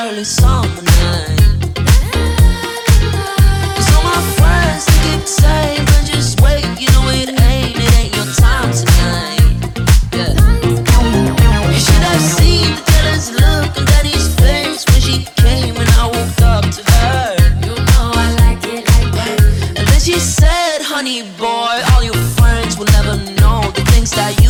early summer night. Cause all my friends they keep saying, but just wait, you know it ain't your time tonight. Yeah. You should have seen the jealous look on Daddy's face when she came and I woke up to her. You know I like it like that. And then she said, honey boy, all your friends will never know the things that you